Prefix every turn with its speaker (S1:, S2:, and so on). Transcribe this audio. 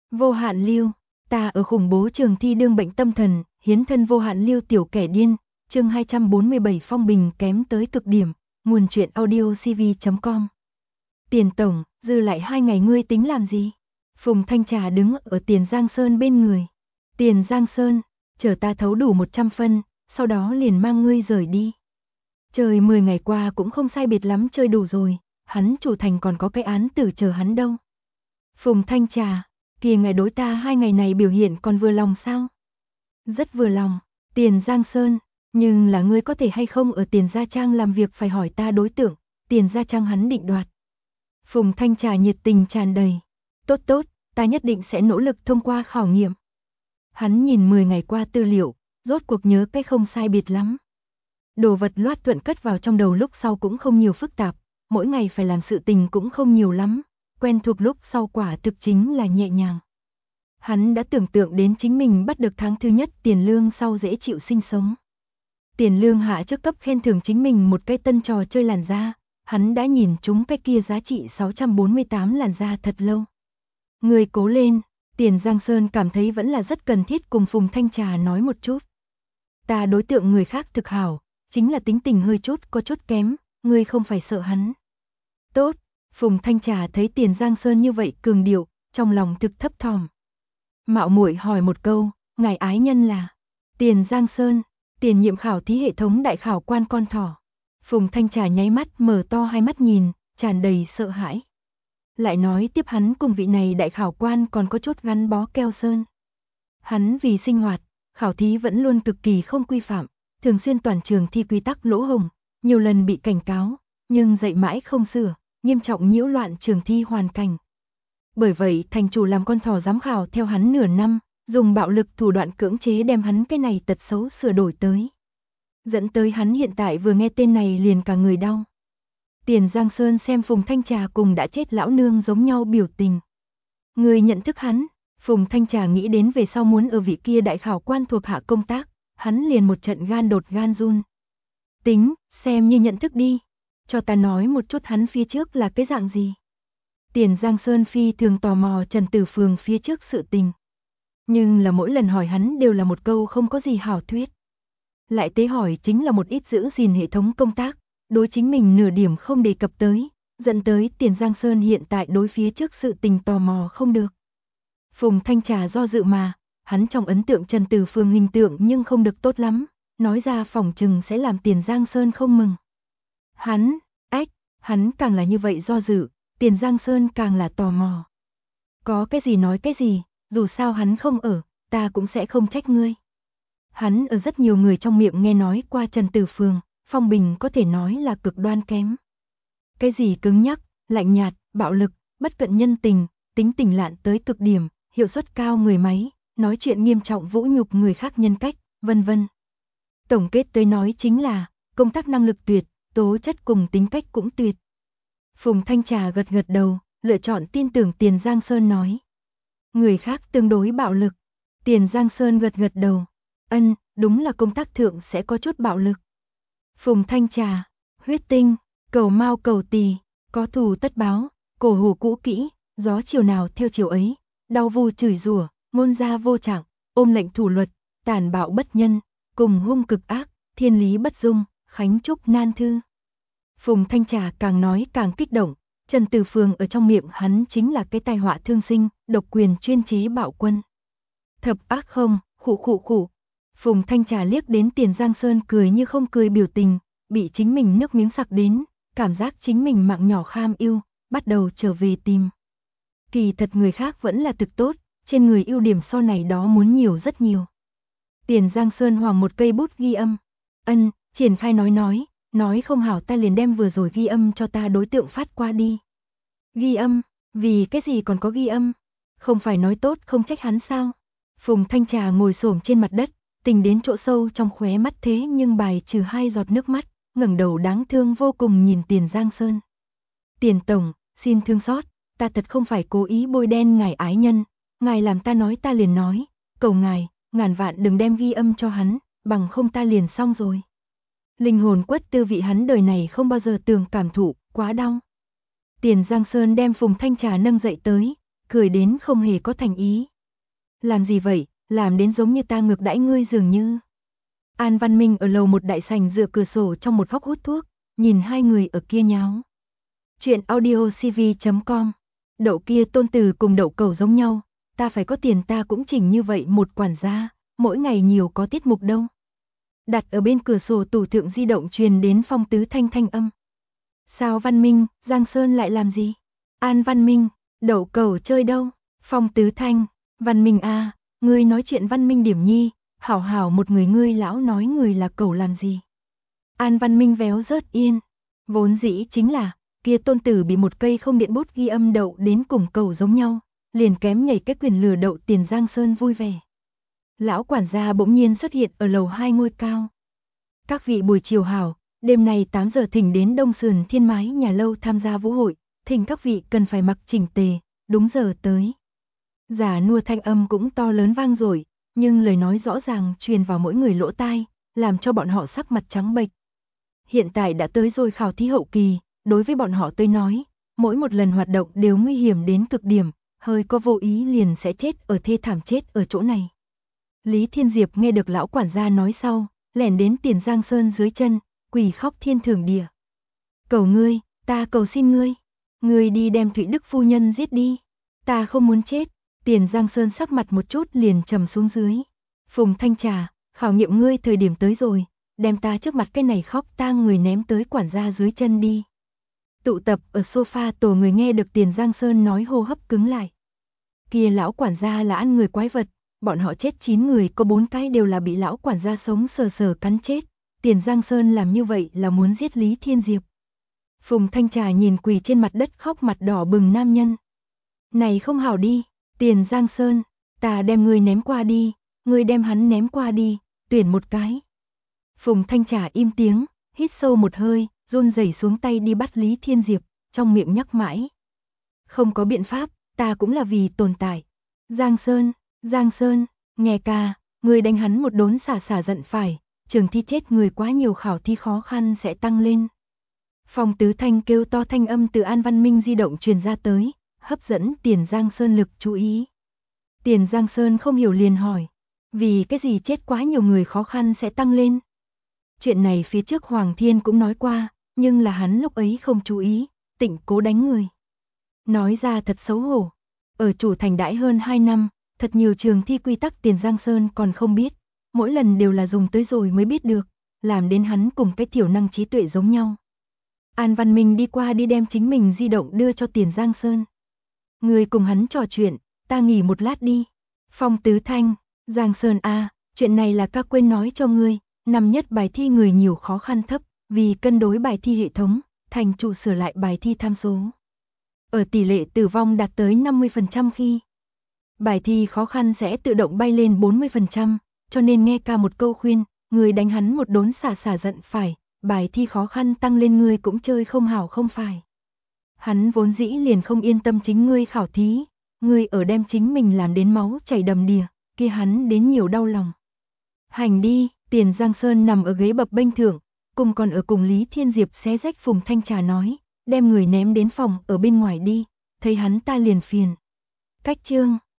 S1: Vô hạn lưu, ta ở khủng bố trường thi đương bệnh tâm thần, hiến thân vô hạn lưu tiểu kẻ điên, chương 247 phong bình kém tới cực điểm, nguồn truyện audio cv.com. Tiền tổng, dư lại 2 ngày ngươi tính làm gì? Phùng Thanh Trà đứng ở Tiền Giang Sơn bên người. Tiền Giang Sơn, chờ ta thấu đủ 100 phân, sau đó liền mang ngươi rời đi. Trời 10 ngày qua cũng không sai biệt lắm chơi đủ rồi, hắn chủ thành còn có cái án tử chờ hắn đâu. Phùng Thanh Trà, kìa ngài đối ta 2 ngày này biểu hiện còn vừa lòng sao? Rất vừa lòng, Tiền Giang Sơn, nhưng là ngươi có thể hay không ở Tiền Gia Trang làm việc phải hỏi ta đối tượng, Tiền Gia Trang hắn định đoạt. Phùng Thanh Trà nhiệt tình tràn đầy, tốt tốt, ta nhất định sẽ nỗ lực thông qua khảo nghiệm. Hắn nhìn 10 ngày qua tư liệu, rốt cuộc nhớ cái không sai biệt lắm. Đồ vật loát thuận cất vào trong đầu lúc sau cũng không nhiều phức tạp, mỗi ngày phải làm sự tình cũng không nhiều lắm, quen thuộc lúc sau quả thực chính là nhẹ nhàng. Hắn đã tưởng tượng đến chính mình bắt được tháng thứ nhất tiền lương sau dễ chịu sinh sống. Tiền lương hạ trước cấp khen thưởng chính mình một cái tân trò chơi làn da, hắn đã nhìn chúng cái kia giá trị 648 làn da thật lâu. Người cố lên, Tiền Giang Sơn cảm thấy vẫn là rất cần thiết cùng Phùng Thanh Trà nói một chút. Ta đối tượng người khác thực hảo, chính là tính tình hơi chút có chút kém, ngươi không phải sợ hắn. Tốt, Phùng Thanh Trà thấy Tiền Giang Sơn như vậy cường điệu, trong lòng thực thấp thỏm. Mạo muội hỏi một câu, ngài ái nhân là? Tiền Giang Sơn, tiền nhiệm khảo thí hệ thống đại khảo quan con thỏ. Phùng Thanh Trà nháy mắt mở to hai mắt nhìn, tràn đầy sợ hãi. Lại nói tiếp hắn cùng vị này đại khảo quan còn có chút gắn bó keo sơn. Hắn vì sinh hoạt, khảo thí vẫn luôn cực kỳ không quy phạm, thường xuyên toàn trường thi quy tắc lỗ hổng, nhiều lần bị cảnh cáo, nhưng dạy mãi không sửa, nghiêm trọng nhiễu loạn trường thi hoàn cảnh. Bởi vậy thành chủ làm con thỏ giám khảo theo hắn nửa năm, dùng bạo lực thủ đoạn cưỡng chế đem hắn cái này tật xấu sửa đổi tới. Dẫn tới hắn hiện tại vừa nghe tên này liền cả người đau. Tiền Giang Sơn xem Phùng Thanh Trà cùng đã chết lão nương giống nhau biểu tình. Người nhận thức hắn, Phùng Thanh Trà nghĩ đến về sau muốn ở vị kia đại khảo quan thuộc hạ công tác, hắn liền một trận gan đột gan run. Tính, xem như nhận thức đi, cho ta nói một chút hắn phía trước là cái dạng gì. Tiền Giang Sơn phi thường tò mò Trần Tử Phường phía trước sự tình. Nhưng là mỗi lần hỏi hắn đều là một câu không có gì hảo thuyết. Lại tế hỏi chính là một ít giữ gìn hệ thống công tác, đối chính mình nửa điểm không đề cập tới, dẫn tới Tiền Giang Sơn hiện tại đối phía trước sự tình tò mò không được. Phùng Thanh Trà do dự mà, hắn trong ấn tượng Trần Tử Phường hình tượng nhưng không được tốt lắm, nói ra phỏng chừng sẽ làm Tiền Giang Sơn không mừng. Hắn càng là như vậy do dự, Tiền Giang Sơn càng là tò mò. Có cái gì nói cái gì, dù sao hắn không ở, ta cũng sẽ không trách ngươi. Hắn ở rất nhiều người trong miệng nghe nói qua Trần Tử Phường, phong bình có thể nói là cực đoan kém. Cái gì cứng nhắc, lạnh nhạt, bạo lực, bất cận nhân tình, tính tình lạn tới cực điểm, hiệu suất cao người máy, nói chuyện nghiêm trọng vũ nhục người khác nhân cách, vân vân. Tổng kết tới nói chính là, công tác năng lực tuyệt, tố chất cùng tính cách cũng tuyệt. Phùng Thanh Trà gật gật đầu, lựa chọn tin tưởng Tiền Giang Sơn nói. Người khác tương đối bạo lực. Tiền Giang Sơn gật gật đầu. Đúng là công tác thượng sẽ có chút bạo lực. Phùng Thanh Trà, huyết tinh, cầu mau cầu tỳ, có thù tất báo, cổ hủ cũ kỹ, gió chiều nào theo chiều ấy, đau vu chửi rủa, ngôn gia vô trạng, ôm lệnh thủ luật, tàn bạo bất nhân, cùng hung cực ác, thiên lý bất dung, khánh trúc nan thư. Phùng Thanh Trà càng nói càng kích động, Trần Tử Phường ở trong miệng hắn chính là cái tai họa thương sinh, độc quyền chuyên chế bạo quân. Thập ác không, khụ. Phùng Thanh Trà liếc đến Tiền Giang Sơn cười như không cười biểu tình, bị chính mình nước miếng sặc đến, cảm giác chính mình mạng nhỏ kham ưu, bắt đầu trở về tìm. Kỳ thật người khác vẫn là thực tốt, trên người ưu điểm so này đó muốn nhiều rất nhiều. Tiền Giang Sơn hoàng một cây bút ghi âm. Triển khai nói không hảo ta liền đem vừa rồi ghi âm cho ta đối tượng phát qua đi. Ghi âm, vì cái gì còn có ghi âm? Không phải nói tốt không trách hắn sao? Phùng Thanh Trà ngồi xổm trên mặt đất, tình đến chỗ sâu trong khóe mắt thế nhưng bài trừ 2 giọt nước mắt, ngẩng đầu đáng thương vô cùng nhìn Tiền Giang Sơn. Tiền tổng, xin thương xót, ta thật không phải cố ý bôi đen ngài ái nhân, ngài làm ta nói ta liền nói, cầu ngài, ngàn vạn đừng đem ghi âm cho hắn, bằng không ta liền xong rồi. Linh hồn quất tư vị hắn đời này không bao giờ tưởng cảm thụ, quá đau. Tiền Giang Sơn đem Phùng Thanh Trà nâng dậy tới, cười đến không hề có thành ý. Làm gì vậy, làm đến giống như ta ngược đãi ngươi dường như. An Văn Minh ở lầu một đại sảnh dựa cửa sổ trong một góc hút thuốc, nhìn hai người ở kia nháo. Chuyện audiocv.com. Đậu kia Tôn Từ cùng đậu cầu giống nhau, ta phải có tiền ta cũng chỉnh như vậy một quản gia, mỗi ngày nhiều có tiết mục đâu. Đặt ở bên cửa sổ tủ thượng di động truyền đến Phong Tứ Thanh thanh âm. Sao Văn Minh, Giang Sơn lại làm gì? An Văn Minh, đậu cầu chơi đâu? Phong Tứ Thanh, Văn Minh à, ngươi nói chuyện Văn Minh điểm nhi, hảo hảo một người ngươi lão nói người là cầu làm gì? An Văn Minh véo rớt yên, vốn dĩ chính là, kia Tôn Tử bị một cây không điện bút ghi âm đậu đến cùng cầu giống nhau, liền kém nhảy cái quyền lừa đậu tiền Giang Sơn vui vẻ. Lão quản gia bỗng nhiên xuất hiện ở lầu 2 ngôi cao. Các vị buổi chiều hảo, đêm nay 8 giờ thỉnh đến Đông Sườn Thiên Mái nhà lâu tham gia vũ hội, thỉnh các vị cần phải mặc chỉnh tề, đúng giờ tới. Giả nua thanh âm cũng to lớn vang rồi, nhưng lời nói rõ ràng truyền vào mỗi người lỗ tai, làm cho bọn họ sắc mặt trắng bệch. Hiện tại đã tới rồi khảo thí hậu kỳ, đối với bọn họ tới nói, mỗi một lần hoạt động đều nguy hiểm đến cực điểm, hơi có vô ý liền sẽ chết ở thê thảm chết ở chỗ này. Lý Thiên Diệp nghe được lão quản gia nói sau, lẻn đến Tiền Giang Sơn dưới chân, quỳ khóc thiên thượng địa. Cầu ngươi, ta cầu xin ngươi đi đem Thụy Đức phu nhân giết đi, ta không muốn chết. Tiền Giang Sơn sắc mặt một chút liền trầm xuống dưới. Phùng Thanh Trà, khảo nghiệm ngươi thời điểm tới rồi, đem ta trước mặt cái này khóc tang người ném tới quản gia dưới chân đi. Tụ tập ở sofa tổ người nghe được Tiền Giang Sơn nói hô hấp cứng lại. Kia lão quản gia là ăn người quái vật, bọn họ chết 9 người có 4 cái đều là bị lão quản gia sống sờ sờ cắn chết. Tiền Giang Sơn làm như vậy là muốn giết Lý Thiên Diệp. Phùng Thanh Trà nhìn quỳ trên mặt đất khóc mặt đỏ bừng nam nhân. Này không hảo đi, Tiền Giang Sơn, ta đem ngươi ném qua đi, ngươi đem hắn ném qua đi, tuyển một cái. Phùng Thanh Trà im tiếng, hít sâu một hơi, run rẩy xuống tay đi bắt Lý Thiên Diệp, trong miệng nhắc mãi. Không có biện pháp, ta cũng là vì tồn tại. Giang Sơn, nghe ca, ngươi đánh hắn một đốn xả giận phải, trường thi chết người quá nhiều khảo thi khó khăn sẽ tăng lên. Phong Tứ Thanh kêu to thanh âm từ An Văn Minh di động truyền ra tới, hấp dẫn Tiền Giang Sơn lực chú ý. Tiền Giang Sơn không hiểu liền hỏi, vì cái gì chết quá nhiều người khó khăn sẽ tăng lên? Chuyện này phía trước Hoàng Thiên cũng nói qua, nhưng là hắn lúc ấy không chú ý, tịnh cố đánh người. Nói ra thật xấu hổ, ở chủ thành đãi hơn 2 năm, thật nhiều trường thi quy tắc Tiền Giang Sơn còn không biết, mỗi lần đều là dùng tới rồi mới biết được, làm đến hắn cùng cái thiểu năng trí tuệ giống nhau. An Văn Minh đi qua đi đem chính mình di động đưa cho Tiền Giang Sơn. Người cùng hắn trò chuyện, ta nghỉ một lát đi. Phong Tứ Thanh, Giang Sơn a, chuyện này là ca quên nói cho ngươi, năm nhất bài thi người nhiều khó khăn thấp, vì cân đối bài thi hệ thống, thành trụ sửa lại bài thi tham số. Ở tỷ lệ tử vong đạt tới 50% khi, bài thi khó khăn sẽ tự động bay lên 40%, cho nên nghe ca một câu khuyên, người đánh hắn một đốn xả giận phải, bài thi khó khăn tăng lên ngươi cũng chơi không hảo không phải. Hắn vốn dĩ liền không yên tâm chính ngươi khảo thí, ngươi ở đem chính mình làm đến máu chảy đầm đìa, kia hắn đến nhiều đau lòng. Hành đi, Tiền Giang Sơn nằm ở ghế bập bênh thượng, cùng còn ở cùng Lý Thiên Diệp xé rách Phùng Thanh Trà nói, đem người ném đến phòng ở bên ngoài đi, thấy hắn ta liền phiền. Cách chương